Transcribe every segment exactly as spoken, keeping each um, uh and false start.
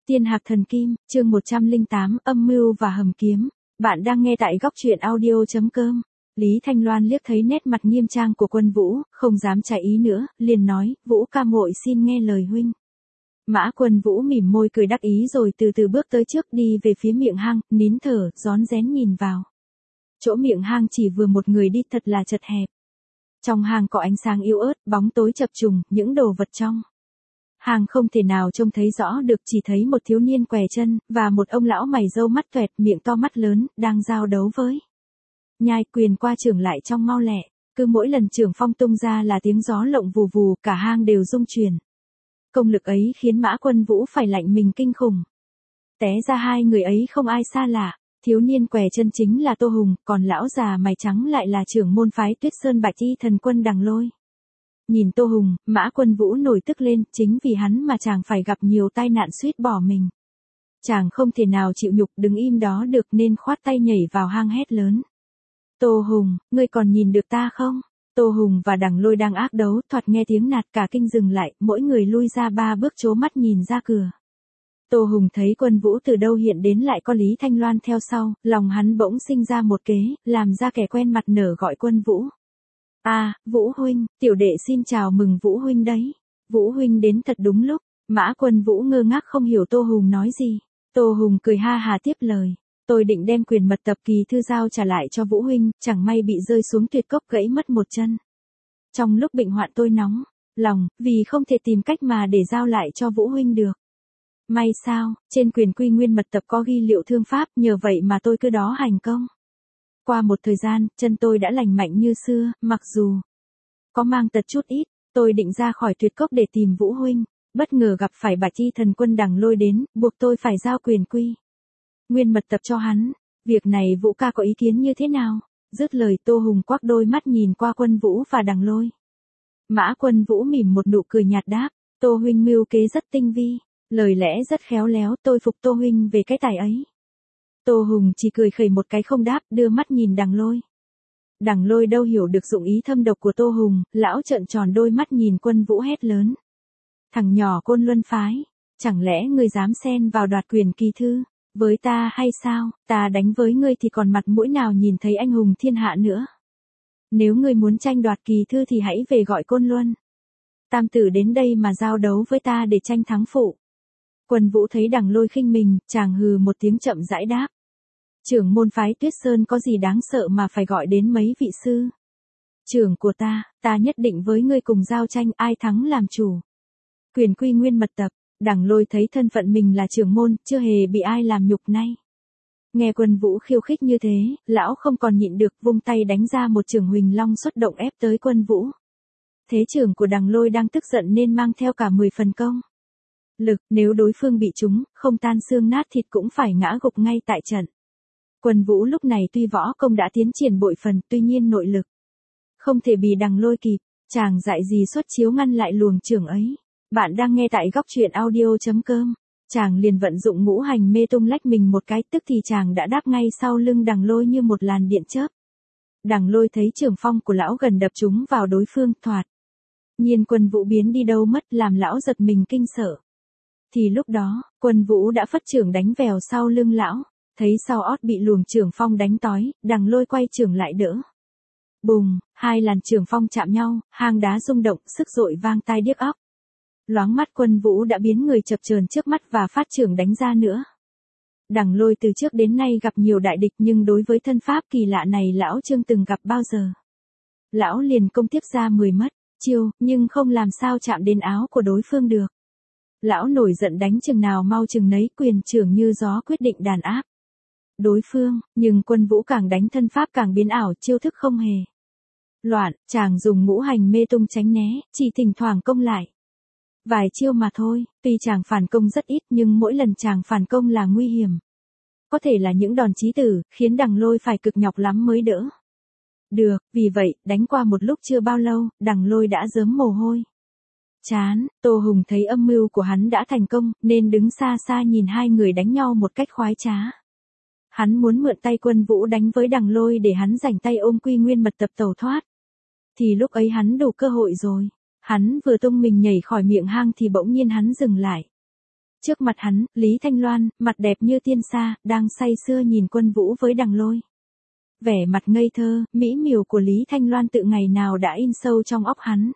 Tiên Hạc Thần Kim, chương một trăm lẻ tám, âm mưu và hầm kiếm. Bạn đang nghe tại góc truyện audio chấm com. Lý Thanh Loan liếc thấy nét mặt nghiêm trang của Quân Vũ, không dám trái ý nữa, liền nói, Vũ ca muội xin nghe lời huynh. Mã Quân Vũ mỉm môi cười đắc ý rồi từ từ bước tới trước đi về phía miệng hang, nín thở, rón rén nhìn vào. Chỗ miệng hang chỉ vừa một người đi thật là chật hẹp. Trong hang có ánh sáng yếu ớt, bóng tối chập trùng, những đồ vật trong hang không thể nào trông thấy rõ được, chỉ thấy một thiếu niên què chân, và một ông lão mày râu mắt toẹt, miệng to mắt lớn, đang giao đấu với nhai quyền qua trưởng lại trong mau lẹ. Cứ mỗi lần trưởng phong tung ra là tiếng gió lộng vù vù, cả hang đều rung chuyển. Công lực ấy khiến Mã Quân Vũ phải lạnh mình kinh khủng. Té ra hai người ấy không ai xa lạ, thiếu niên què chân chính là Tô Hùng, còn lão già mày trắng lại là trưởng môn phái Tuyết Sơn Bạch Y Thần Quân Đằng Lôi. Nhìn Tô Hùng, Mã Quân Vũ nổi tức lên, chính vì hắn mà chàng phải gặp nhiều tai nạn suýt bỏ mình. Chàng không thể nào chịu nhục đứng im đó được nên khoát tay nhảy vào hang hét lớn. Tô Hùng, ngươi còn nhìn được ta không? Tô Hùng và Đằng Lôi đang ác đấu, thoạt nghe tiếng nạt cả kinh dừng lại, mỗi người lui ra ba bước trố mắt nhìn ra cửa. Tô Hùng thấy Quân Vũ từ đâu hiện đến lại có Lý Thanh Loan theo sau, lòng hắn bỗng sinh ra một kế, làm ra kẻ quen mặt nở gọi Quân Vũ. À, Vũ huynh, tiểu đệ xin chào mừng Vũ huynh đấy. Vũ huynh đến thật đúng lúc. Mã Quân Vũ ngơ ngác không hiểu Tô Hùng nói gì. Tô Hùng cười ha hà tiếp lời. Tôi định đem quyền mật tập kỳ thư giao trả lại cho Vũ huynh, chẳng may bị rơi xuống tuyệt cốc gãy mất một chân. Trong lúc bệnh hoạn tôi nóng lòng, vì không thể tìm cách mà để giao lại cho Vũ huynh được. May sao, trên quyền quy nguyên mật tập có ghi liệu thương pháp, nhờ vậy mà tôi cứ đó hành công. Qua một thời gian, chân tôi đã lành mạnh như xưa, mặc dù có mang tật chút ít, tôi định ra khỏi tuyệt cốc để tìm Vũ huynh, bất ngờ gặp phải Bạch Y Thần Quân Đằng Lôi đến, buộc tôi phải giao quyền quy nguyên mật tập cho hắn. Việc này Vũ ca có ý kiến như thế nào? Dứt lời Tô Hùng quắc đôi mắt nhìn qua Quân Vũ và Đằng Lôi. Mã Quân Vũ mỉm một nụ cười nhạt đáp, Tô huynh mưu kế rất tinh vi, lời lẽ rất khéo léo, tôi phục Tô huynh về cái tài ấy. Tô Hùng chỉ cười khẩy một cái không đáp, đưa mắt nhìn Đằng Lôi. Đằng Lôi đâu hiểu được dụng ý thâm độc của Tô Hùng, lão trợn tròn đôi mắt nhìn Quân Vũ hét lớn. Thằng nhỏ Côn Luân phái, chẳng lẽ ngươi dám xen vào đoạt quyền kỳ thư với ta hay sao? Ta đánh với ngươi thì còn mặt mũi nào nhìn thấy anh hùng thiên hạ nữa. Nếu ngươi muốn tranh đoạt kỳ thư thì hãy về gọi Côn Luân tam tử đến đây mà giao đấu với ta để tranh thắng phụ. Quân Vũ thấy Đằng Lôi khinh mình, chàng hừ một tiếng chậm rãi đáp. Trưởng môn phái Tuyết Sơn có gì đáng sợ mà phải gọi đến mấy vị sư trưởng của ta, ta nhất định với ngươi cùng giao tranh, ai thắng làm chủ. Quyền quy nguyên mật tập. Đằng Lôi thấy thân phận mình là trưởng môn, chưa hề bị ai làm nhục nay. Nghe Quân Vũ khiêu khích như thế, lão không còn nhịn được, vung tay đánh ra một chưởng huỳnh long xuất động ép tới Quân Vũ. Thế chưởng của Đằng Lôi đang tức giận nên mang theo cả mười phần công lực, nếu đối phương bị trúng, không tan xương nát thịt cũng phải ngã gục ngay tại trận. Quân Vũ lúc này tuy võ công đã tiến triển bội phần, tuy nhiên nội lực không thể bị Đằng Lôi kịp, chàng dại gì xuất chiếu ngăn lại luồng chưởng ấy. Bạn đang nghe tại góc truyện audio chấm com. Chàng liền vận dụng ngũ hành mê tung lách mình một cái, tức thì chàng đã đáp ngay sau lưng Đằng Lôi như một làn điện chớp. Đằng Lôi thấy trường phong của lão gần đập trúng vào đối phương, thoạt nhiên Quân Vũ biến đi đâu mất, làm lão giật mình kinh sợ. Thì lúc đó, Quân Vũ đã phất chưởng đánh vèo sau lưng lão, thấy sau ót bị luồng chưởng phong đánh tói, Đằng Lôi quay chưởng lại đỡ. Bùng, hai làn chưởng phong chạm nhau, hang đá rung động, sức dội vang tai điếc óc. Loáng mắt Quân Vũ đã biến người chập chờn trước mắt và phát chưởng đánh ra nữa. Đằng Lôi từ trước đến nay gặp nhiều đại địch nhưng đối với thân pháp kỳ lạ này lão chưa từng gặp bao giờ. Lão liền công tiếp ra mười mất chiêu, nhưng không làm sao chạm đến áo của đối phương được. Lão nổi giận đánh chừng nào mau chừng nấy, quyền chưởng như gió quyết định đàn áp đối phương, nhưng Quân Vũ càng đánh thân pháp càng biến ảo, chiêu thức không hề loạn, chàng dùng ngũ hành mê tung tránh né, chỉ thỉnh thoảng công lại vài chiêu mà thôi. Tuy chàng phản công rất ít nhưng mỗi lần chàng phản công là nguy hiểm. Có thể là những đòn chí tử, khiến Đằng Lôi phải cực nhọc lắm mới đỡ được, vì vậy, đánh qua một lúc chưa bao lâu, Đằng Lôi đã rớm mồ hôi chán. Tô Hùng thấy âm mưu của hắn đã thành công, nên đứng xa xa nhìn hai người đánh nhau một cách khoái trá. Hắn muốn mượn tay Quân Vũ đánh với Đằng Lôi để hắn rảnh tay ôm quy nguyên mật tập tẩu thoát. Thì lúc ấy hắn đủ cơ hội rồi. Hắn vừa tung mình nhảy khỏi miệng hang thì bỗng nhiên hắn dừng lại. Trước mặt hắn, Lý Thanh Loan, mặt đẹp như tiên sa, đang say sưa nhìn Quân Vũ với Đằng Lôi. Vẻ mặt ngây thơ, mỹ miều của Lý Thanh Loan tự ngày nào đã in sâu trong óc hắn.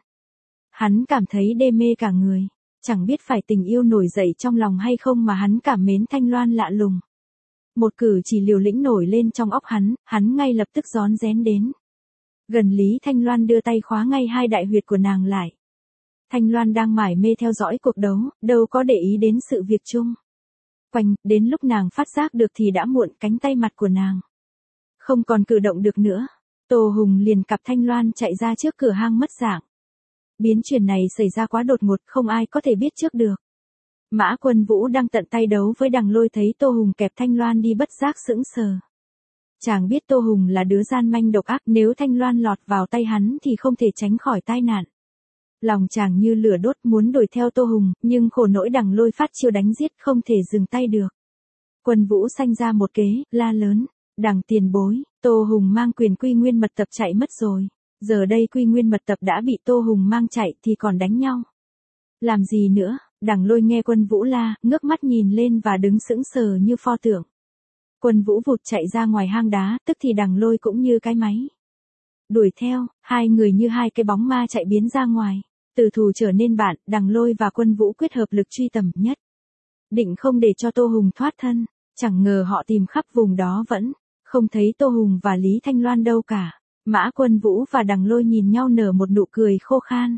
Hắn cảm thấy đê mê cả người, chẳng biết phải tình yêu nổi dậy trong lòng hay không mà hắn cảm mến Thanh Loan lạ lùng. Một cử chỉ liều lĩnh nổi lên trong óc hắn, hắn ngay lập tức rón rén đến. Gần Lý Thanh Loan đưa tay khóa ngay hai đại huyệt của nàng lại. Thanh Loan đang mải mê theo dõi cuộc đấu, đâu có để ý đến sự việc chung. Quanh, đến lúc nàng phát giác được thì đã muộn, cánh tay mặt của nàng không còn cử động được nữa. Tô Hùng liền cặp Thanh Loan chạy ra trước cửa hang mất dạng. Biến chuyển này xảy ra quá đột ngột, không ai có thể biết trước được. Mã Quân Vũ đang tận tay đấu với Đằng Lôi thấy Tô Hùng kẹp Thanh Loan đi bất giác sững sờ. Chàng biết Tô Hùng là đứa gian manh độc ác, nếu Thanh Loan lọt vào tay hắn thì không thể tránh khỏi tai nạn. Lòng chàng như lửa đốt muốn đuổi theo Tô Hùng, nhưng khổ nỗi Đằng Lôi phát chiêu đánh giết không thể dừng tay được. Quân Vũ sanh ra một kế, la lớn, Đằng tiền bối, Tô Hùng mang quyền Quy Nguyên mật tập chạy mất rồi. Giờ đây Quy Nguyên mật tập đã bị Tô Hùng mang chạy thì còn đánh nhau. Làm gì nữa? Đằng Lôi nghe Quân Vũ la, ngước mắt nhìn lên và đứng sững sờ như pho tượng. Quân Vũ vụt chạy ra ngoài hang đá, tức thì Đằng Lôi cũng như cái máy đuổi theo, hai người như hai cái bóng ma chạy biến ra ngoài. Từ thù trở nên bạn, Đằng Lôi và Quân Vũ quyết hợp lực truy tầm nhất. Định không để cho Tô Hùng thoát thân, chẳng ngờ họ tìm khắp vùng đó vẫn không thấy Tô Hùng và Lý Thanh Loan đâu cả. Mã Quân Vũ và Đằng Lôi nhìn nhau nở một nụ cười khô khan.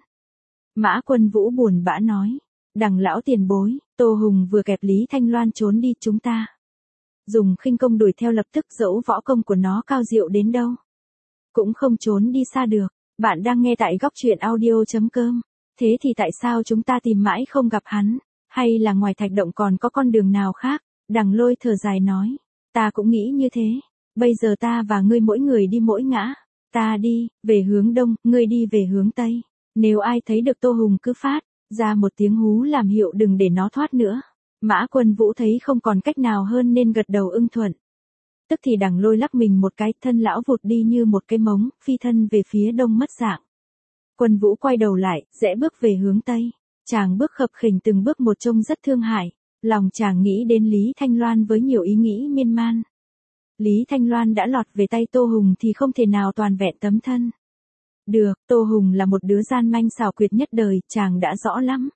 Mã Quân Vũ buồn bã nói, Đằng lão tiền bối, Tô Hùng vừa kẹp Lý Thanh Loan trốn đi, chúng ta dùng khinh công đuổi theo lập tức, dẫu võ công của nó cao diệu đến đâu cũng không trốn đi xa được. Bạn đang nghe tại góc truyện audio chấm com. Thế thì tại sao chúng ta tìm mãi không gặp hắn? Hay là ngoài thạch động còn có con đường nào khác? Đằng Lôi thở dài nói, ta cũng nghĩ như thế. Bây giờ ta và ngươi mỗi người đi mỗi ngã. Ta đi về hướng đông, ngươi đi về hướng tây. Nếu ai thấy được Tô Hùng cứ phát ra một tiếng hú làm hiệu đừng để nó thoát nữa. Mã Quân Vũ thấy không còn cách nào hơn nên gật đầu ưng thuận. Tức thì Đằng Lôi lắc mình một cái, thân lão vụt đi như một cái mống, phi thân về phía đông mất dạng. Quân Vũ quay đầu lại, rẽ bước về hướng tây. Chàng bước khập khiễng từng bước một trông rất thương hại. Lòng chàng nghĩ đến Lý Thanh Loan với nhiều ý nghĩ miên man. Lý Thanh Loan đã lọt về tay Tô Hùng thì không thể nào toàn vẹn tấm thân được. Tô Hùng là một đứa gian manh xảo quyệt nhất đời, chàng đã rõ lắm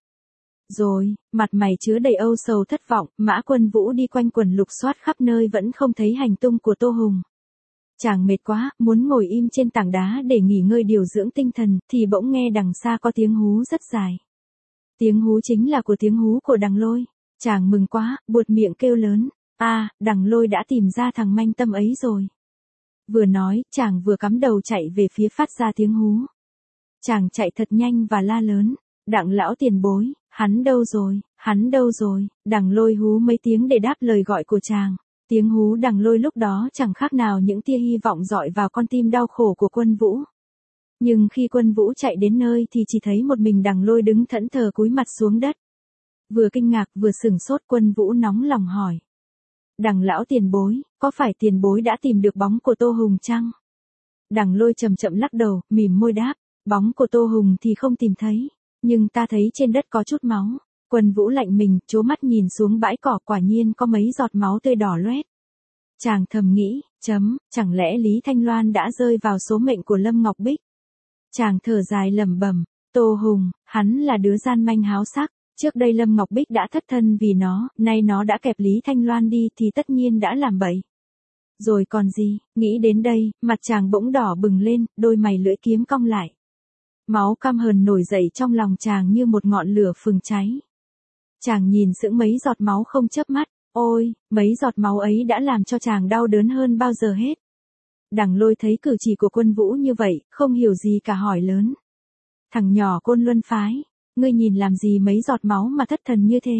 rồi. Mặt mày chứa đầy âu sầu thất vọng, Mã Quân Vũ đi quanh quần lục soát khắp nơi vẫn không thấy hành tung của Tô Hùng. Chàng mệt quá, muốn ngồi im trên tảng đá để nghỉ ngơi điều dưỡng tinh thần, thì bỗng nghe đằng xa có tiếng hú rất dài. Tiếng hú chính là của tiếng hú của Đằng Lôi. Chàng mừng quá, buột miệng kêu lớn, a, à, Đằng Lôi đã tìm ra thằng manh tâm ấy rồi. Vừa nói, chàng vừa cắm đầu chạy về phía phát ra tiếng hú. Chàng chạy thật nhanh và la lớn, Đặng lão tiền bối, hắn đâu rồi, hắn đâu rồi? Đằng Lôi hú mấy tiếng để đáp lời gọi của chàng. Tiếng hú Đằng Lôi lúc đó chẳng khác nào những tia hy vọng dọi vào con tim đau khổ của Quân Vũ. Nhưng khi Quân Vũ chạy đến nơi thì chỉ thấy một mình Đằng Lôi đứng thẫn thờ cúi mặt xuống đất. Vừa kinh ngạc vừa sửng sốt, Quân Vũ nóng lòng hỏi, Đằng lão tiền bối, có phải tiền bối đã tìm được bóng của Tô Hùng chăng? Đằng Lôi chậm chậm lắc đầu, mỉm môi đáp, bóng của Tô Hùng thì không tìm thấy, nhưng ta thấy trên đất có chút máu. Quân Vũ lạnh mình, trố mắt nhìn xuống bãi cỏ, quả nhiên có mấy giọt máu tươi đỏ loét. Chàng thầm nghĩ, chấm, chẳng lẽ Lý Thanh Loan đã rơi vào số mệnh của Lâm Ngọc Bích? Chàng thở dài lẩm bẩm, Tô Hùng, hắn là đứa gian manh háo sắc. Trước đây Lâm Ngọc Bích đã thất thân vì nó, nay nó đã kẹp Lý Thanh Loan đi thì tất nhiên đã làm bậy. Rồi còn gì, nghĩ đến đây, mặt chàng bỗng đỏ bừng lên, đôi mày lưỡi kiếm cong lại. Máu căm hờn nổi dậy trong lòng chàng như một ngọn lửa phừng cháy. Chàng nhìn sững mấy giọt máu không chớp mắt, ôi, mấy giọt máu ấy đã làm cho chàng đau đớn hơn bao giờ hết. Đằng Lôi thấy cử chỉ của Quân Vũ như vậy, không hiểu gì cả hỏi lớn. Thằng nhỏ Côn Luân phái, ngươi nhìn làm gì mấy giọt máu mà thất thần như thế?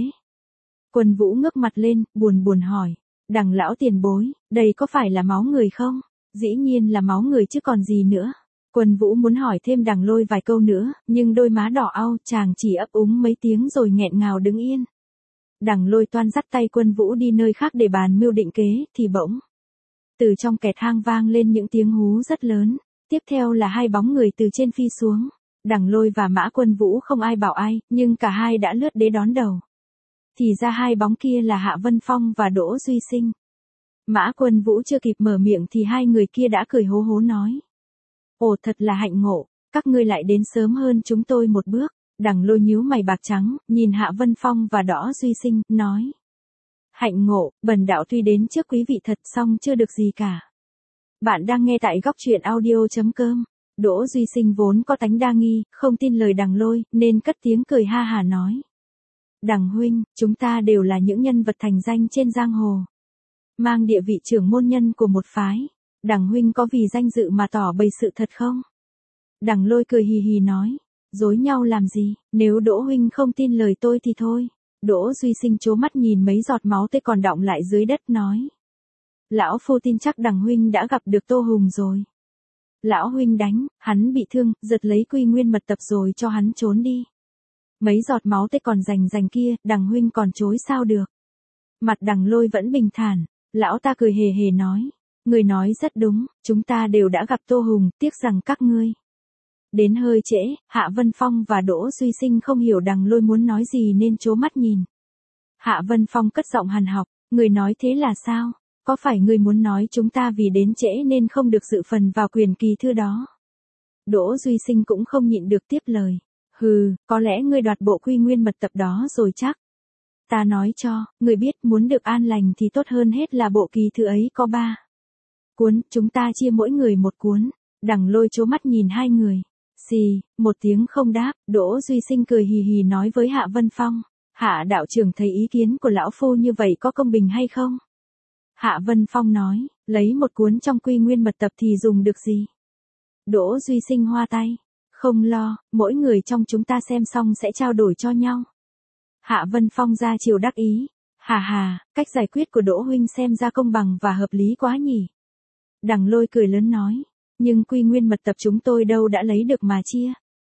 Quân Vũ ngước mặt lên, buồn buồn hỏi, Đằng lão tiền bối, đây có phải là máu người không? Dĩ nhiên là máu người chứ còn gì nữa. Quân Vũ muốn hỏi thêm Đằng Lôi vài câu nữa, nhưng đôi má đỏ au, chàng chỉ ấp úng mấy tiếng rồi nghẹn ngào đứng yên. Đằng Lôi toan dắt tay Quân Vũ đi nơi khác để bàn mưu định kế, thì bỗng từ trong kẹt hang vang lên những tiếng hú rất lớn, tiếp theo là hai bóng người từ trên phi xuống. Đằng Lôi và Mã Quân Vũ không ai bảo ai, nhưng cả hai đã lướt đế đón đầu. thì ra hai bóng kia là Hạ Vân Phong và Đỗ Duy Sinh. Mã Quân Vũ chưa kịp mở miệng thì hai người kia đã cười hố hố nói. Ồ, thật là hạnh ngộ, các ngươi lại đến sớm hơn chúng tôi một bước. Đằng Lôi nhíu mày bạc trắng, nhìn Hạ Vân Phong và Đỗ Duy Sinh, nói. Hạnh ngộ, bần đạo tuy đến trước quý vị thật xong chưa được gì cả. Bạn đang nghe tại góc truyện audio.com. Đỗ Duy Sinh vốn có tánh đa nghi, không tin lời Đằng Lôi, nên cất tiếng cười ha hà nói. Đằng huynh, chúng ta đều là những nhân vật thành danh trên giang hồ. Mang địa vị trưởng môn nhân của một phái. Đằng huynh có vì danh dự mà tỏ bày sự thật không? Đằng Lôi cười hì hì nói. Dối nhau làm gì, nếu Đỗ huynh không tin lời tôi thì thôi. Đỗ Duy Sinh trố mắt nhìn mấy giọt máu tươi còn đọng lại dưới đất nói. Lão phu tin chắc Đằng huynh đã gặp được Tô Hùng rồi. Lão huynh đánh, hắn bị thương, giật lấy quy nguyên mật tập rồi cho hắn trốn đi. Mấy giọt máu tươi còn rành rành kia, Đằng huynh còn chối sao được. Mặt Đằng Lôi vẫn bình thản, lão ta cười hề hề nói. Người nói rất đúng, chúng ta đều đã gặp Tô Hùng, tiếc rằng các ngươi. Đến hơi trễ, Hạ Vân Phong và Đỗ Duy Sinh không hiểu Đằng Lôi muốn nói gì nên trố mắt nhìn. Hạ Vân Phong cất giọng hằn học, người nói thế là sao? Có phải người muốn nói chúng ta vì đến trễ nên không được dự phần vào quyền kỳ thư đó? Đỗ Duy Sinh cũng không nhịn được tiếp lời. Hừ, có lẽ ngươi đoạt bộ quy nguyên mật tập đó rồi chắc. Ta nói cho, người biết muốn được an lành thì tốt hơn hết là bộ kỳ thư ấy có ba cuốn, chúng ta chia mỗi người một cuốn. Đằng Lôi trố mắt nhìn hai người. Xì, một tiếng không đáp, Đỗ Duy Sinh cười hì hì nói với Hạ Vân Phong. Hạ đạo trưởng thấy ý kiến của lão phu như vậy có công bình hay không? Hạ Vân Phong nói, lấy một cuốn trong quy nguyên mật tập thì dùng được gì? Đỗ Duy Sinh hoa tay. Không lo, mỗi người trong chúng ta xem xong sẽ trao đổi cho nhau. Hạ Vân Phong ra chiều đắc ý. Hà hà, cách giải quyết của Đỗ huynh xem ra công bằng và hợp lý quá nhỉ. Đằng Lôi cười lớn nói. Nhưng quy nguyên mật tập chúng tôi đâu đã lấy được mà chia.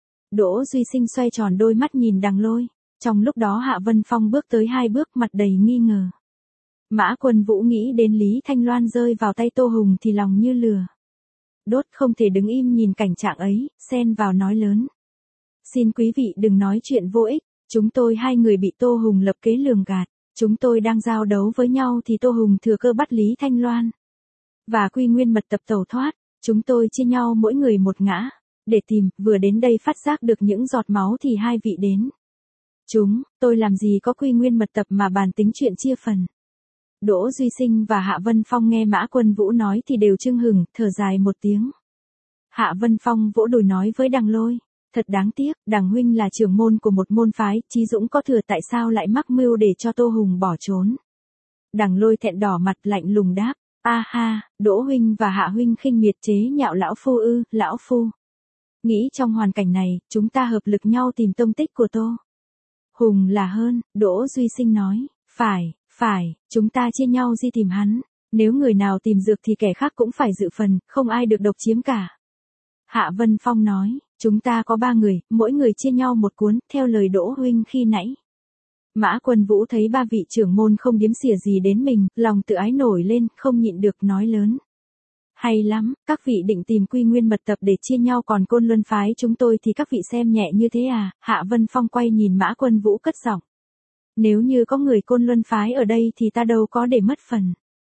Đỗ Duy Sinh xoay tròn đôi mắt nhìn Đằng Lôi. Trong lúc đó Hạ Vân Phong bước tới hai bước mặt đầy nghi ngờ. Mã Quân Vũ nghĩ đến Lý Thanh Loan rơi vào tay Tô Hùng thì lòng như lửa đốt, không thể đứng im nhìn cảnh trạng ấy, xen vào nói lớn. Xin quý vị đừng nói chuyện vô ích, chúng tôi hai người bị Tô Hùng lập kế lường gạt. Chúng tôi đang giao đấu với nhau thì Tô Hùng thừa cơ bắt Lý Thanh Loan. Và quy nguyên mật tập tẩu thoát. Chúng tôi chia nhau mỗi người một ngã, để tìm, vừa đến đây phát giác được những giọt máu thì hai vị đến. Chúng, tôi làm gì có quy nguyên mật tập mà bàn tính chuyện chia phần. Đỗ Duy Sinh và Hạ Vân Phong nghe Mã Quân Vũ nói thì đều chưng hửng, thở dài một tiếng. Hạ Vân Phong vỗ đùi nói với Đằng Lôi. Thật đáng tiếc, Đằng huynh là trưởng môn của một môn phái, chí dũng có thừa tại sao lại mắc mưu để cho Tô Hùng bỏ trốn. Đằng Lôi thẹn đỏ mặt lạnh lùng đáp. A ha, Đỗ huynh và Hạ huynh khinh miệt chế nhạo lão phu ư, lão phu. Nghĩ trong hoàn cảnh này, chúng ta hợp lực nhau tìm tông tích của Tô Hùng là hơn, Đỗ Duy Sinh nói. Phải, phải, chúng ta chia nhau đi tìm hắn. Nếu người nào tìm dược thì kẻ khác cũng phải dự phần, không ai được độc chiếm cả. Hạ Vân Phong nói, chúng ta có ba người, mỗi người chia nhau một cuốn, theo lời Đỗ huynh khi nãy. Mã Quân Vũ thấy ba vị trưởng môn không điếm xỉa gì đến mình, lòng tự ái nổi lên, không nhịn được nói lớn. Hay lắm, các vị định tìm quy nguyên mật tập để chia nhau, còn Côn Luân phái chúng tôi thì các vị xem nhẹ như thế à? Hạ Vân Phong quay nhìn Mã Quân Vũ cất giọng. Nếu như có người Côn Luân phái ở đây thì ta đâu có để mất phần.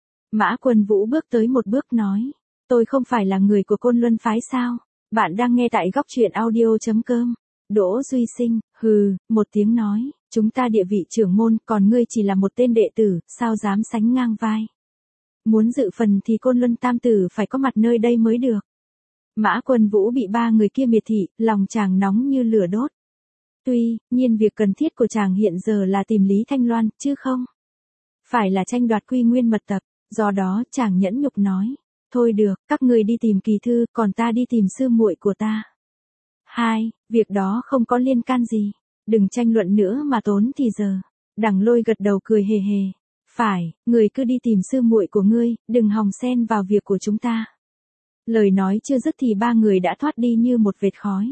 Mã Quân Vũ bước tới một bước nói. Tôi không phải là người của Côn Luân phái sao? Bạn đang nghe tại góc truyện audio.com. Đỗ Duy Sinh, hừ, một tiếng nói. Chúng ta địa vị trưởng môn, còn ngươi chỉ là một tên đệ tử, sao dám sánh ngang vai. Muốn dự phần thì Côn Luân tam tử phải có mặt nơi đây mới được. Mã Quân Vũ bị ba người kia miệt thị, lòng chàng nóng như lửa đốt. Tuy nhiên việc cần thiết của chàng hiện giờ là tìm Lý Thanh Loan, chứ không phải là tranh đoạt quy nguyên mật tập. Do đó chàng nhẫn nhục nói. Thôi được, các người đi tìm kỳ thư, còn ta đi tìm sư muội của ta. Hai, việc đó không có liên can gì. Đừng tranh luận nữa mà tốn thì giờ. Đằng Lôi gật đầu cười hề hề. Phải, người cứ đi tìm sư muội của ngươi, đừng hòng xen vào việc của chúng ta. Lời nói chưa dứt thì ba người đã thoát đi như một vệt khói.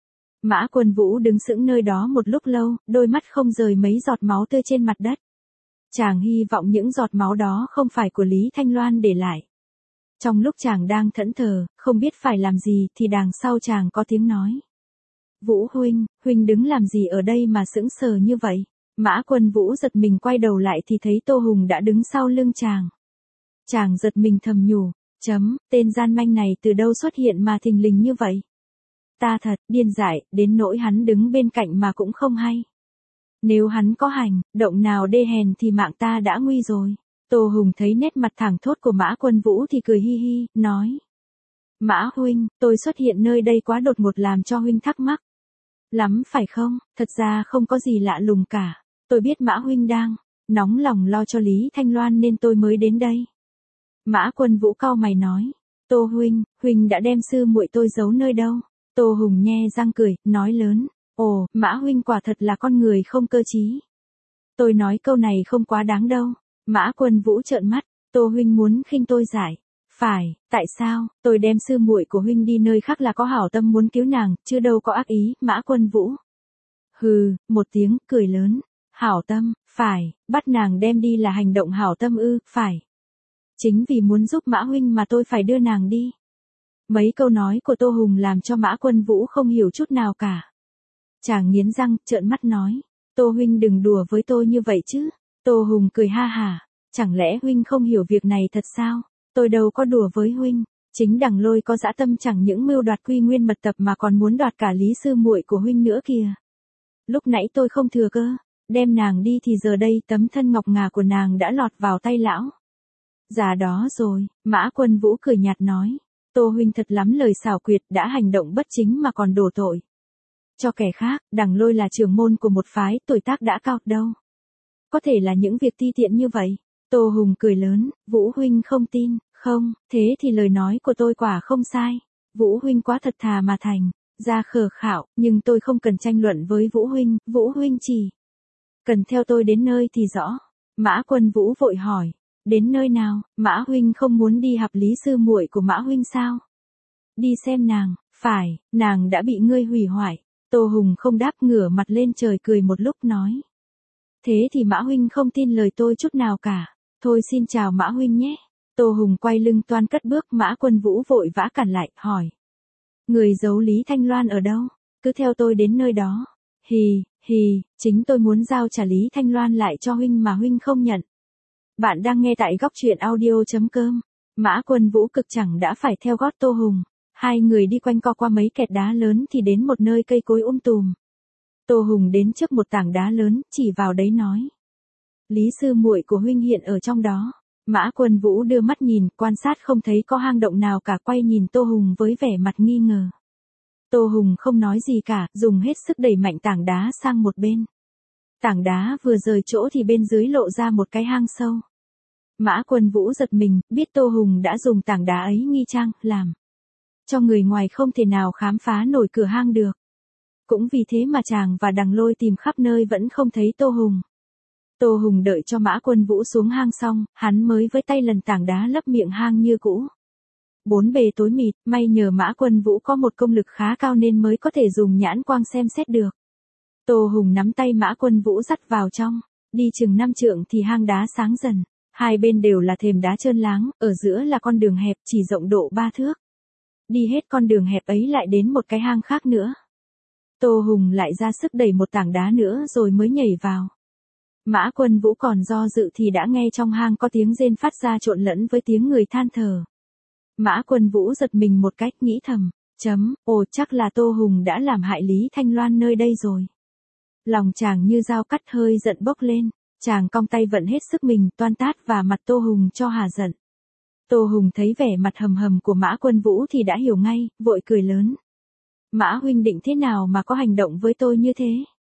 Mã Quân Vũ đứng sững nơi đó một lúc lâu, đôi mắt không rời mấy giọt máu tươi trên mặt đất. Chàng hy vọng những giọt máu đó không phải của Lý Thanh Loan để lại. Trong lúc chàng đang thẫn thờ, không biết phải làm gì thì đằng sau chàng có tiếng nói. Vũ huynh, huynh đứng làm gì ở đây mà sững sờ như vậy? Mã Quân Vũ giật mình quay đầu lại thì thấy Tô Hùng đã đứng sau lưng chàng. Chàng giật mình thầm nhủ, chấm, tên gian manh này từ đâu xuất hiện mà thình lình như vậy? Ta thật, điên dại, đến nỗi hắn đứng bên cạnh mà cũng không hay. Nếu hắn có hành, động nào đê hèn thì mạng ta đã nguy rồi. Tô Hùng thấy nét mặt thẳng thốt của Mã Quân Vũ thì cười hi hi, nói. Mã huynh, tôi xuất hiện nơi đây quá đột ngột làm cho huynh thắc mắc. Lắm phải không, thật ra không có gì lạ lùng cả. Tôi biết Mã huynh đang nóng lòng lo cho Lý Thanh Loan nên tôi mới đến đây. Mã Quân Vũ cau mày nói. Tô huynh, huynh đã đem sư muội tôi giấu nơi đâu? Tô Hùng nhe răng cười, nói lớn. Ồ, Mã huynh quả thật là con người không cơ trí. Tôi nói câu này không quá đáng đâu. Mã Quân Vũ trợn mắt. Tô huynh muốn khinh tôi giải. Phải, tại sao? Tôi đem sư muội của huynh đi nơi khác là có hảo tâm muốn cứu nàng, chứ đâu có ác ý. Mã Quân Vũ. Hừ, một tiếng, cười lớn. Hảo tâm, phải, bắt nàng đem đi là hành động hảo tâm ư, phải. Chính vì muốn giúp Mã huynh mà tôi phải đưa nàng đi. Mấy câu nói của Tô Hùng làm cho Mã Quân Vũ không hiểu chút nào cả. Chàng nghiến răng, trợn mắt nói. Tô huynh đừng đùa với tôi như vậy chứ. Tô Hùng cười ha hả. Chẳng lẽ huynh không hiểu việc này thật sao? Tôi đâu có đùa với huynh. Chính Đằng Lôi có dã tâm chẳng những mưu đoạt Quy Nguyên mật tập mà còn muốn đoạt cả Lý sư muội của huynh nữa kìa. Lúc nãy tôi không thừa cơ. Đem nàng đi thì giờ đây tấm thân ngọc ngà của nàng đã lọt vào tay lão. Già đó rồi, Mã Quân Vũ cười nhạt nói. Tô huynh thật lắm lời xảo quyệt, đã hành động bất chính mà còn đổ tội cho kẻ khác. Đằng Lôi là trưởng môn của một phái, tuổi tác đã cao đâu. Có thể là những việc ti tiện như vậy. Tô Hùng cười lớn. Vũ huynh không tin, không, thế thì lời nói của tôi quả không sai. Vũ huynh quá thật thà mà thành ra khờ khạo, nhưng tôi không cần tranh luận với Vũ huynh. Vũ huynh chỉ cần theo tôi đến nơi thì rõ. Mã Quân Vũ vội hỏi. Đến nơi nào? Mã huynh không muốn đi gặp Lý sư muội của Mã huynh sao? Đi xem nàng. Phải, nàng đã bị ngươi hủy hoại. Tô Hùng không đáp, ngửa mặt lên trời cười một lúc nói. Thế thì Mã huynh không tin lời tôi chút nào cả. Thôi xin chào Mã huynh nhé. Tô Hùng quay lưng toan cất bước. Mã Quân Vũ vội vã cản lại, hỏi. Người giấu Lý Thanh Loan ở đâu? Cứ theo tôi đến nơi đó. Hì, hì, chính tôi muốn giao trả Lý Thanh Loan lại cho huynh mà huynh không nhận. Bạn đang nghe tại góc truyện audio.com. Mã Quân Vũ cực chẳng đã phải theo gót Tô Hùng. Hai người đi quanh co qua mấy kẹt đá lớn thì đến một nơi cây cối um tùm. Tô Hùng đến trước một tảng đá lớn, chỉ vào đấy nói. Lý sư muội của huynh hiện ở trong đó. Mã Quân Vũ đưa mắt nhìn, quan sát không thấy có hang động nào cả, quay nhìn Tô Hùng với vẻ mặt nghi ngờ. Tô Hùng không nói gì cả, dùng hết sức đẩy mạnh tảng đá sang một bên. Tảng đá vừa rời chỗ thì bên dưới lộ ra một cái hang sâu. Mã Quân Vũ giật mình, biết Tô Hùng đã dùng tảng đá ấy nghi trang, làm cho người ngoài không thể nào khám phá nổi cửa hang được. Cũng vì thế mà chàng và Đằng Lôi tìm khắp nơi vẫn không thấy Tô Hùng. Tô Hùng đợi cho Mã Quân Vũ xuống hang xong, hắn mới với tay lần tảng đá lấp miệng hang như cũ. Bốn bề tối mịt, may nhờ Mã Quân Vũ có một công lực khá cao nên mới có thể dùng nhãn quang xem xét được. Tô Hùng nắm tay Mã Quân Vũ dắt vào trong, đi chừng năm trượng thì hang đá sáng dần. Hai bên đều là thềm đá trơn láng, ở giữa là con đường hẹp chỉ rộng độ ba thước. Đi hết con đường hẹp ấy lại đến một cái hang khác nữa. Tô Hùng lại ra sức đẩy một tảng đá nữa rồi mới nhảy vào. Mã Quân Vũ còn do dự thì đã nghe trong hang có tiếng rên phát ra trộn lẫn với tiếng người than thở. Mã Quân Vũ giật mình một cách, nghĩ thầm, chấm, ồ chắc là Tô Hùng đã làm hại Lý Thanh Loan nơi đây rồi. Lòng chàng như dao cắt, hơi giận bốc lên. Chàng cong tay vận hết sức mình, toan tát vào mặt Tô Hùng cho hà giận. Tô Hùng thấy vẻ mặt hầm hầm của Mã Quân Vũ thì đã hiểu ngay, vội cười lớn. Mã huynh định thế nào mà có hành động với tôi như thế?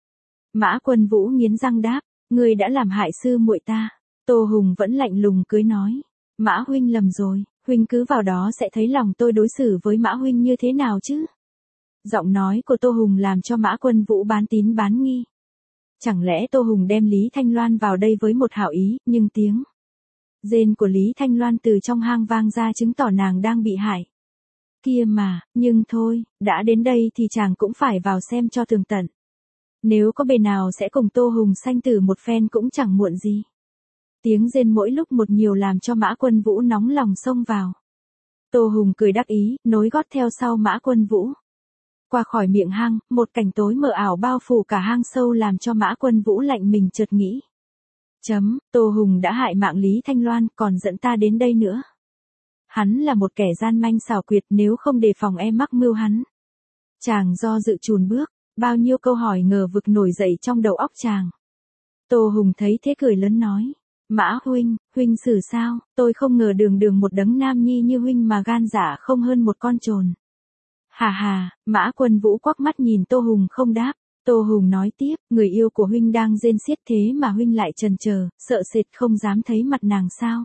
Mã Quân Vũ nghiến răng đáp, ngươi đã làm hại sư muội ta. Tô Hùng vẫn lạnh lùng cười nói, Mã huynh lầm rồi, huynh cứ vào đó sẽ thấy lòng tôi đối xử với Mã huynh như thế nào chứ. Giọng nói của Tô Hùng làm cho Mã Quân Vũ bán tín bán nghi. Chẳng lẽ Tô Hùng đem Lý Thanh Loan vào đây với một hảo ý, nhưng tiếng rên của Lý Thanh Loan từ trong hang vang ra chứng tỏ nàng đang bị hại. Kia mà, nhưng thôi, đã đến đây thì chàng cũng phải vào xem cho tường tận. Nếu có bề nào sẽ cùng Tô Hùng sanh tử một phen cũng chẳng muộn gì. Tiếng rên mỗi lúc một nhiều làm cho Mã Quân Vũ nóng lòng xông vào. Tô Hùng cười đắc ý, nối gót theo sau Mã Quân Vũ. Qua khỏi miệng hang, một cảnh tối mờ ảo bao phủ cả hang sâu làm cho Mã Quân Vũ lạnh mình chợt nghĩ. Chấm, Tô Hùng đã hại mạng Lý Thanh Loan còn dẫn ta đến đây nữa. Hắn là một kẻ gian manh xảo quyệt, nếu không đề phòng em mắc mưu hắn. Chàng do dự chùn bước, bao nhiêu câu hỏi ngờ vực nổi dậy trong đầu óc chàng. Tô Hùng thấy thế cười lớn nói. Mã huynh, huynh xử sao, tôi không ngờ đường đường một đấng nam nhi như huynh mà gan dạ không hơn một con trồn. Hà hà, Mã Quân Vũ quắc mắt nhìn Tô Hùng không đáp. Tô Hùng nói tiếp, người yêu của huynh đang rên xiết thế mà huynh lại chần chờ, sợ sệt không dám thấy mặt nàng sao.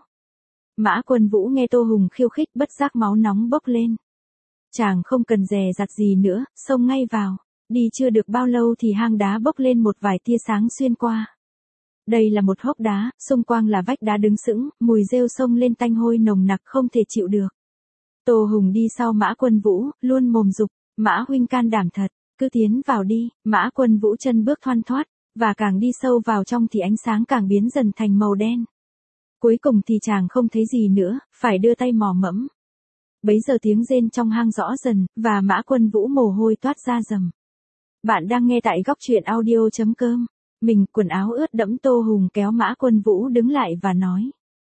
Mã Quân Vũ nghe Tô Hùng khiêu khích bất giác máu nóng bốc lên. Chàng không cần dè dặt gì nữa, xông ngay vào. Đi chưa được bao lâu thì hang đá bốc lên một vài tia sáng xuyên qua. Đây là một hốc đá, xung quanh là vách đá đứng sững, mùi rêu xông lên tanh hôi nồng nặc không thể chịu được. Tô Hùng đi sau Mã Quân Vũ, luôn mồm dục, Mã huynh can đảm thật, cứ tiến vào đi. Mã Quân Vũ chân bước thoăn thoắt, và càng đi sâu vào trong thì ánh sáng càng biến dần thành màu đen. Cuối cùng thì chàng không thấy gì nữa, phải đưa tay mò mẫm. Bấy giờ tiếng rên trong hang rõ dần, và Mã Quân Vũ mồ hôi toát ra rầm. Bạn đang nghe tại góc truyện audio chấm com. Mình quần áo ướt đẫm. Tô Hùng kéo Mã Quân Vũ đứng lại và nói.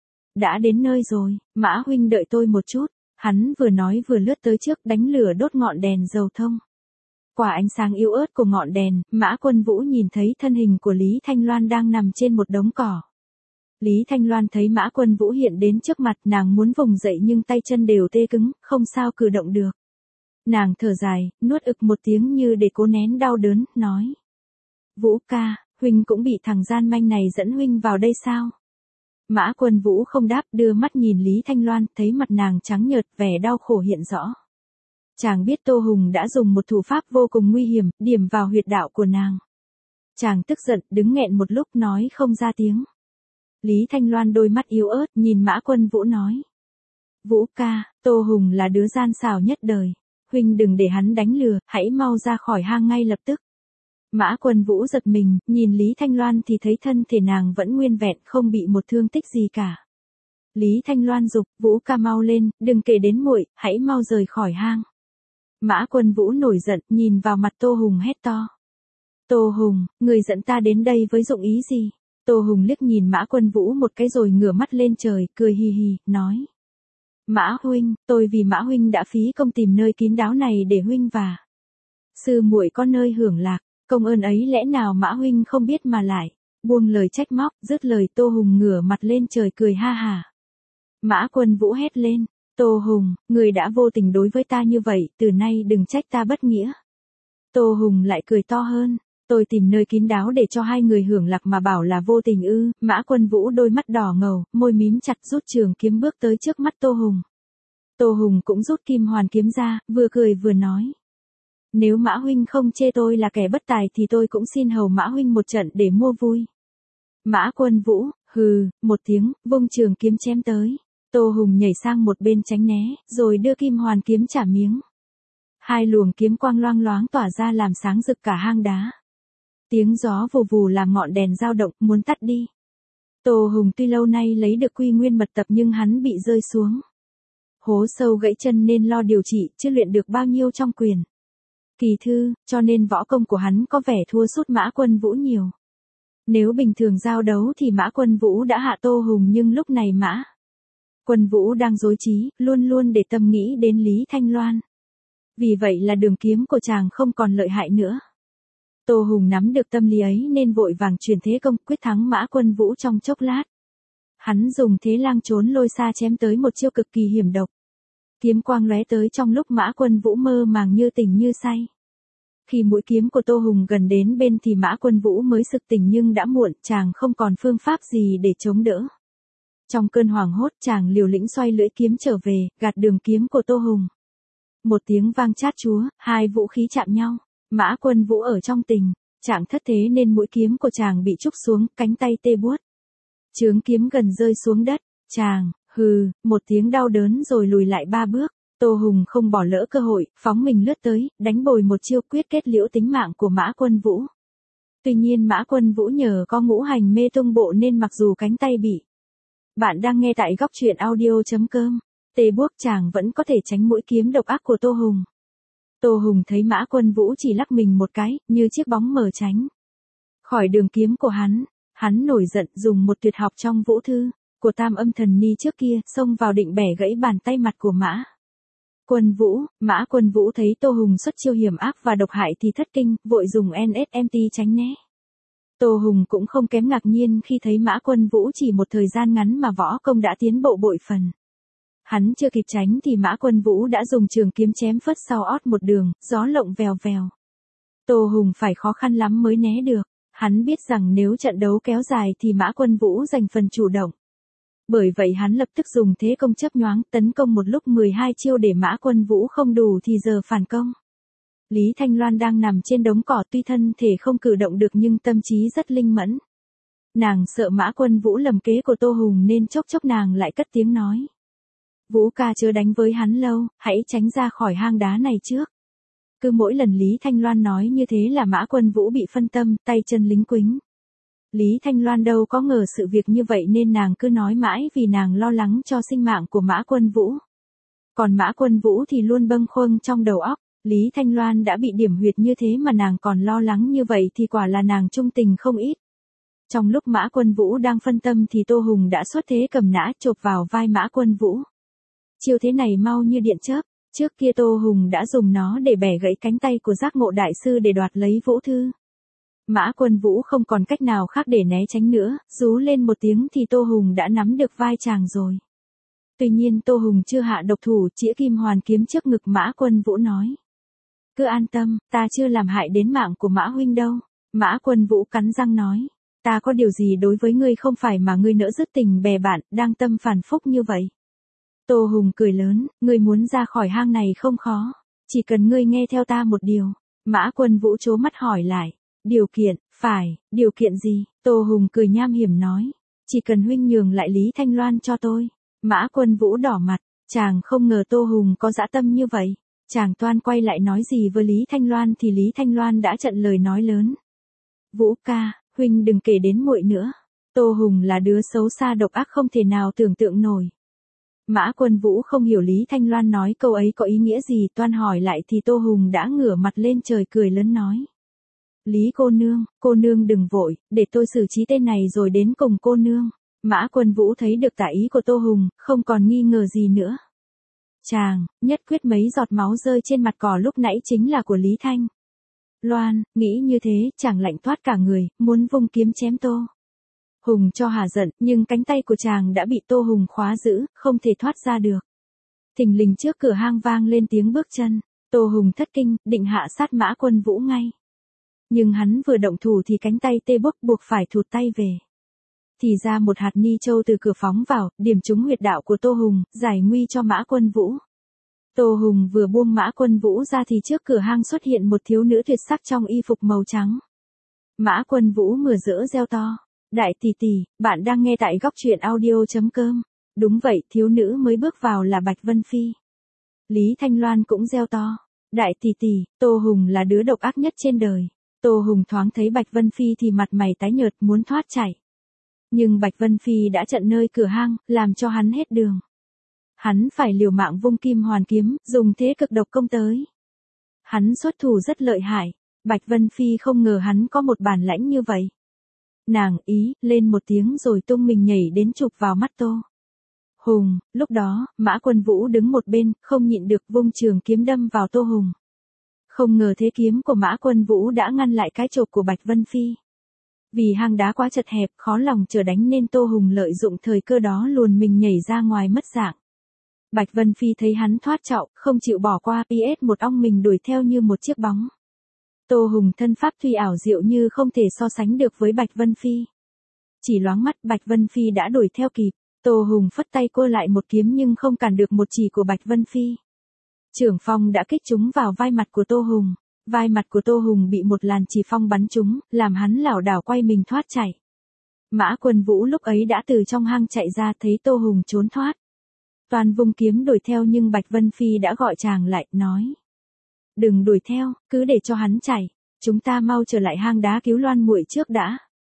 Đã đến nơi rồi, Mã huynh đợi tôi một chút. Hắn vừa nói vừa lướt tới trước đánh lửa đốt ngọn đèn dầu thông. Qua ánh sáng yếu ớt của ngọn đèn, Mã Quân Vũ nhìn thấy thân hình của Lý Thanh Loan đang nằm trên một đống cỏ. Lý Thanh Loan thấy Mã Quân Vũ hiện đến trước mặt, nàng muốn vùng dậy nhưng tay chân đều tê cứng, không sao cử động được. Nàng thở dài, nuốt ực một tiếng như để cố nén đau đớn, nói. Vũ ca, huynh cũng bị thằng gian manh này dẫn huynh vào đây sao? Mã Quân Vũ không đáp, đưa mắt nhìn Lý Thanh Loan, thấy mặt nàng trắng nhợt, vẻ đau khổ hiện rõ. Chàng biết Tô Hùng đã dùng một thủ pháp vô cùng nguy hiểm, điểm vào huyệt đạo của nàng. Chàng tức giận, đứng nghẹn một lúc nói không ra tiếng. Lý Thanh Loan đôi mắt yếu ớt, nhìn Mã Quân Vũ nói. Vũ ca, Tô Hùng là đứa gian xảo nhất đời. Huynh đừng để hắn đánh lừa, hãy mau ra khỏi hang ngay lập tức. Mã Quân Vũ giật mình, nhìn Lý Thanh Loan thì thấy thân thể nàng vẫn nguyên vẹn, không bị một thương tích gì cả. Lý Thanh Loan dục, Vũ ca mau lên, đừng kể đến muội, hãy mau rời khỏi hang. Mã Quân Vũ nổi giận, nhìn vào mặt Tô Hùng hét to. Tô Hùng, người dẫn ta đến đây với dụng ý gì? Tô Hùng liếc nhìn Mã Quân Vũ một cái rồi ngửa mắt lên trời, cười hì hì, nói. Mã huynh, tôi vì Mã huynh đã phí công tìm nơi kín đáo này để huynh và sư muội có nơi hưởng lạc, công ơn ấy lẽ nào Mã huynh không biết mà lại. Buông lời trách móc, dứt lời Tô Hùng ngửa mặt lên trời cười ha hả. Mã Quân Vũ hét lên. Tô Hùng, người đã vô tình đối với ta như vậy, từ nay đừng trách ta bất nghĩa. Tô Hùng lại cười to hơn. Tôi tìm nơi kín đáo để cho hai người hưởng lạc mà bảo là vô tình ư? Mã Quân Vũ đôi mắt đỏ ngầu, môi mím chặt, rút trường kiếm bước tới trước mắt Tô Hùng. Tô Hùng cũng rút kim hoàn kiếm ra, vừa cười vừa nói. Nếu Mã huynh không chê tôi là kẻ bất tài thì tôi cũng xin hầu Mã huynh một trận để mua vui. Mã Quân Vũ, hừ, một tiếng, vung trường kiếm chém tới. Tô Hùng nhảy sang một bên tránh né, rồi đưa kim hoàn kiếm trả miếng. Hai luồng kiếm quang loang loáng tỏa ra làm sáng rực cả hang đá. Tiếng gió vù vù làm ngọn đèn dao động, muốn tắt đi. Tô Hùng tuy lâu nay lấy được quy nguyên mật tập nhưng hắn bị rơi xuống hố sâu gãy chân nên lo điều trị, chưa luyện được bao nhiêu trong quyền kỳ thư, cho nên võ công của hắn có vẻ thua sút Mã Quân Vũ nhiều. Nếu bình thường giao đấu thì Mã Quân Vũ đã hạ Tô Hùng, nhưng lúc này Mã Quân Vũ đang rối trí, luôn luôn để tâm nghĩ đến Lý Thanh Loan. Vì vậy là đường kiếm của chàng không còn lợi hại nữa. Tô Hùng nắm được tâm lý ấy nên vội vàng chuyển thế công, quyết thắng Mã Quân Vũ trong chốc lát. Hắn dùng thế lang trốn lôi xa chém tới một chiêu cực kỳ hiểm độc. Kiếm quang lóe tới trong lúc Mã Quân Vũ mơ màng như tỉnh như say. Khi mũi kiếm của Tô Hùng gần đến bên thì Mã Quân Vũ mới sực tỉnh, nhưng đã muộn, chàng không còn phương pháp gì để chống đỡ. Trong cơn hoảng hốt, chàng liều lĩnh xoay lưỡi kiếm trở về, gạt đường kiếm của Tô Hùng. Một tiếng vang chát chúa, hai vũ khí chạm nhau. Mã Quân Vũ ở trong tình trạng thất thế nên mũi kiếm của chàng bị trúc xuống, cánh tay tê buốt. Chướng kiếm gần rơi xuống đất, chàng, hừ, một tiếng đau đớn rồi lùi lại ba bước. Tô Hùng không bỏ lỡ cơ hội, phóng mình lướt tới, đánh bồi một chiêu quyết kết liễu tính mạng của Mã Quân Vũ. Tuy nhiên Mã Quân Vũ nhờ có ngũ hành mê tung bộ nên mặc dù cánh tay bị. Bạn đang nghe tại góc truyện audio chấm com. Tê buốt chàng vẫn có thể tránh mũi kiếm độc ác của Tô Hùng. Tô Hùng thấy Mã Quân Vũ chỉ lắc mình một cái, như chiếc bóng mờ tránh khỏi đường kiếm của hắn. Hắn nổi giận dùng một tuyệt học trong vũ thư của Tam Âm Thần Ni trước kia, xông vào định bẻ gãy bàn tay mặt của Mã Quân Vũ. Mã Quân Vũ thấy Tô Hùng xuất chiêu hiểm ác và độc hại thì thất kinh, vội dùng en ét em tê tránh né. Tô Hùng cũng không kém ngạc nhiên khi thấy Mã Quân Vũ chỉ một thời gian ngắn mà võ công đã tiến bộ bội phần. Hắn chưa kịp tránh thì Mã Quân Vũ đã dùng trường kiếm chém phất sau ót một đường, gió lộng vèo vèo. Tô Hùng phải khó khăn lắm mới né được. Hắn biết rằng nếu trận đấu kéo dài thì Mã Quân Vũ giành phần chủ động. Bởi vậy hắn lập tức dùng thế công chớp nhoáng tấn công một lúc mười hai chiêu để Mã Quân Vũ không đủ thì giờ phản công. Lý Thanh Loan đang nằm trên đống cỏ, tuy thân thể không cử động được nhưng tâm trí rất linh mẫn. Nàng sợ Mã Quân Vũ lầm kế của Tô Hùng nên chốc chốc nàng lại cất tiếng nói. Vũ ca chớ đánh với hắn lâu, hãy tránh ra khỏi hang đá này trước. Cứ mỗi lần Lý Thanh Loan nói như thế là Mã Quân Vũ bị phân tâm, tay chân lính quính. Lý Thanh Loan đâu có ngờ sự việc như vậy nên nàng cứ nói mãi vì nàng lo lắng cho sinh mạng của Mã Quân Vũ. Còn Mã Quân Vũ thì luôn bâng khuâng trong đầu óc, Lý Thanh Loan đã bị điểm huyệt như thế mà nàng còn lo lắng như vậy thì quả là nàng trung tình không ít. Trong lúc Mã Quân Vũ đang phân tâm thì Tô Hùng đã xuất thế cầm nã chộp vào vai Mã Quân Vũ. Chiêu thế này mau như điện chớp, trước kia Tô Hùng đã dùng nó để bẻ gãy cánh tay của Giác Ngộ Đại Sư để đoạt lấy vũ thư. Mã Quân Vũ không còn cách nào khác để né tránh nữa, rú lên một tiếng thì Tô Hùng đã nắm được vai chàng rồi. Tuy nhiên Tô Hùng chưa hạ độc thủ, chĩa kim hoàn kiếm trước ngực Mã Quân Vũ nói. Cứ an tâm, ta chưa làm hại đến mạng của Mã huynh đâu. Mã Quân Vũ cắn răng nói. Ta có điều gì đối với ngươi không phải mà ngươi nỡ dứt tình bè bạn, đang tâm phản phúc như vậy. Tô Hùng cười lớn, ngươi muốn ra khỏi hang này không khó. Chỉ cần ngươi nghe theo ta một điều. Mã Quân Vũ trố mắt hỏi lại. Điều kiện, phải, điều kiện gì? Tô Hùng cười nham hiểm nói. Chỉ cần huynh nhường lại Lý Thanh Loan cho tôi. Mã Quân Vũ đỏ mặt, chàng không ngờ Tô Hùng có dã tâm như vậy. Chàng toan quay lại nói gì với Lý Thanh Loan thì Lý Thanh Loan đã chặn lời nói lớn. Vũ ca, huynh đừng kể đến muội nữa. Tô Hùng là đứa xấu xa độc ác không thể nào tưởng tượng nổi. Mã Quân Vũ không hiểu Lý Thanh Loan nói câu ấy có ý nghĩa gì, toan hỏi lại thì Tô Hùng đã ngửa mặt lên trời cười lớn nói. Lý cô nương, cô nương đừng vội, để tôi xử trí tên này rồi đến cùng cô nương. Mã Quân Vũ thấy được tả ý của Tô Hùng, không còn nghi ngờ gì nữa. Chàng, nhất quyết mấy giọt máu rơi trên mặt cỏ lúc nãy chính là của Lý Thanh Loan, nghĩ như thế, chàng lạnh toát cả người, muốn vung kiếm chém Tô Hùng cho hả giận, nhưng cánh tay của chàng đã bị Tô Hùng khóa giữ, không thể thoát ra được. Thình lình trước cửa hang vang lên tiếng bước chân, Tô Hùng thất kinh, định hạ sát Mã Quân Vũ ngay. Nhưng hắn vừa động thủ thì cánh tay tê bốc buộc phải thụt tay về. Thì ra một hạt ni châu từ cửa phóng vào, điểm trúng huyệt đạo của Tô Hùng, giải nguy cho Mã Quân Vũ. Tô Hùng vừa buông Mã Quân Vũ ra thì trước cửa hang xuất hiện một thiếu nữ tuyệt sắc trong y phục màu trắng. Mã Quân Vũ mửa rỡ reo to. Đại tỷ tỷ, bạn đang nghe tại góc truyện audio chấm com. Đúng vậy, thiếu nữ mới bước vào là Bạch Vân Phi. Lý Thanh Loan cũng reo to. Đại tỷ tỷ, Tô Hùng là đứa độc ác nhất trên đời. Tô Hùng thoáng thấy Bạch Vân Phi thì mặt mày tái nhợt muốn thoát chạy. Nhưng Bạch Vân Phi đã chặn nơi cửa hang, làm cho hắn hết đường. Hắn phải liều mạng vung kim hoàn kiếm, dùng thế cực độc công tới. Hắn xuất thủ rất lợi hại. Bạch Vân Phi không ngờ hắn có một bản lãnh như vậy. Nàng ý, lên một tiếng rồi tung mình nhảy đến chụp vào mắt Tô Hùng. Lúc đó, Mã Quân Vũ đứng một bên, không nhịn được vung trường kiếm đâm vào Tô Hùng. Không ngờ thế kiếm của Mã Quân Vũ đã ngăn lại cái chộp của Bạch Vân Phi. Vì hang đá quá chật hẹp, khó lòng chờ đánh nên Tô Hùng lợi dụng thời cơ đó luồn mình nhảy ra ngoài mất dạng. Bạch Vân Phi thấy hắn thoát trạo, không chịu bỏ qua, is một ong mình đuổi theo như một chiếc bóng. Tô Hùng thân pháp tuy ảo diệu như không thể so sánh được với Bạch Vân Phi. Chỉ loáng mắt Bạch Vân Phi đã đuổi theo kịp, Tô Hùng phất tay cô lại một kiếm nhưng không cản được một chỉ của Bạch Vân Phi. Chưởng phong đã kích trúng vào vai mặt của Tô Hùng. Vai mặt của Tô Hùng bị một làn chỉ phong bắn trúng, làm hắn lảo đảo quay mình thoát chạy. Mã Quân Vũ lúc ấy đã từ trong hang chạy ra thấy Tô Hùng trốn thoát. Toàn vung kiếm đuổi theo nhưng Bạch Vân Phi đã gọi chàng lại, nói. Đừng đuổi theo, cứ để cho hắn chạy. Chúng ta mau trở lại hang đá cứu Loan muội trước đã.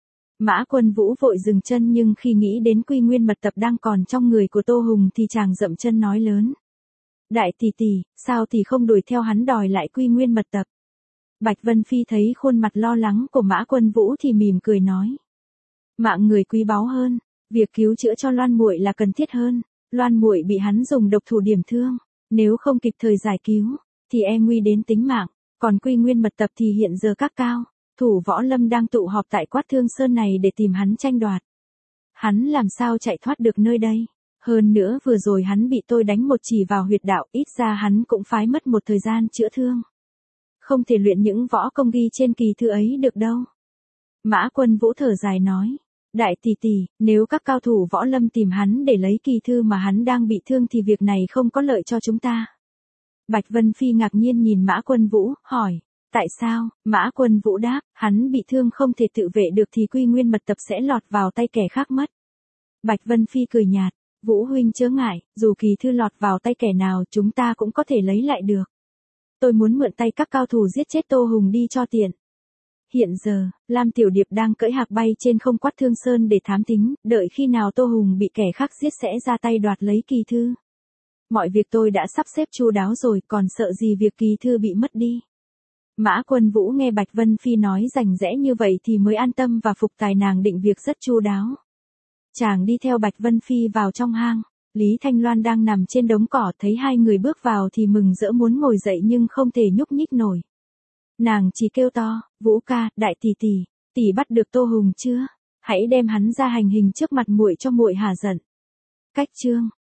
Mã Quân Vũ vội dừng chân nhưng khi nghĩ đến quy nguyên mật tập đang còn trong người của Tô Hùng thì chàng dậm chân nói lớn. Đại tỷ tỷ, sao thì không đuổi theo hắn đòi lại quy nguyên mật tập. Bạch Vân Phi thấy khuôn mặt lo lắng của Mã Quân Vũ thì mỉm cười nói. Mạng người quý báu hơn, việc cứu chữa cho Loan muội là cần thiết hơn. Loan muội bị hắn dùng độc thủ điểm thương, nếu không kịp thời giải cứu, thì e nguy đến tính mạng. Còn quy nguyên mật tập thì hiện giờ các cao thủ võ lâm đang tụ họp tại Quát Thương Sơn này để tìm hắn tranh đoạt. Hắn làm sao chạy thoát được nơi đây? Hơn nữa vừa rồi hắn bị tôi đánh một chỉ vào huyệt đạo, ít ra hắn cũng phải mất một thời gian chữa thương. Không thể luyện những võ công ghi trên kỳ thư ấy được đâu. Mã Quân Vũ thở dài nói. Đại tỷ tỷ, nếu các cao thủ võ lâm tìm hắn để lấy kỳ thư mà hắn đang bị thương thì việc này không có lợi cho chúng ta. Bạch Vân Phi ngạc nhiên nhìn Mã Quân Vũ, hỏi. Tại sao? Mã Quân Vũ đáp, hắn bị thương không thể tự vệ được thì quy nguyên mật tập sẽ lọt vào tay kẻ khác mất. Bạch Vân Phi cười nhạt. Vũ huynh chớ ngại, dù kỳ thư lọt vào tay kẻ nào chúng ta cũng có thể lấy lại được. Tôi muốn mượn tay các cao thủ giết chết Tô Hùng đi cho tiện. Hiện giờ, Lam Tiểu Điệp đang cưỡi hạc bay trên không Quát Thương Sơn để thám tính, đợi khi nào Tô Hùng bị kẻ khác giết sẽ ra tay đoạt lấy kỳ thư. Mọi việc tôi đã sắp xếp chu đáo rồi, còn sợ gì việc kỳ thư bị mất đi. Mã Quân Vũ nghe Bạch Vân Phi nói rành rẽ như vậy thì mới an tâm và phục tài nàng định việc rất chu đáo. Chàng đi theo Bạch Vân Phi vào trong hang. Lý Thanh Loan đang nằm trên đống cỏ, thấy hai người bước vào thì mừng rỡ muốn ngồi dậy nhưng không thể nhúc nhích nổi. Nàng chỉ kêu to, Vũ ca, đại tỷ tỷ, tỷ bắt được Tô Hùng chưa? Hãy đem hắn ra hành hình trước mặt muội cho muội hả giận. Cách chương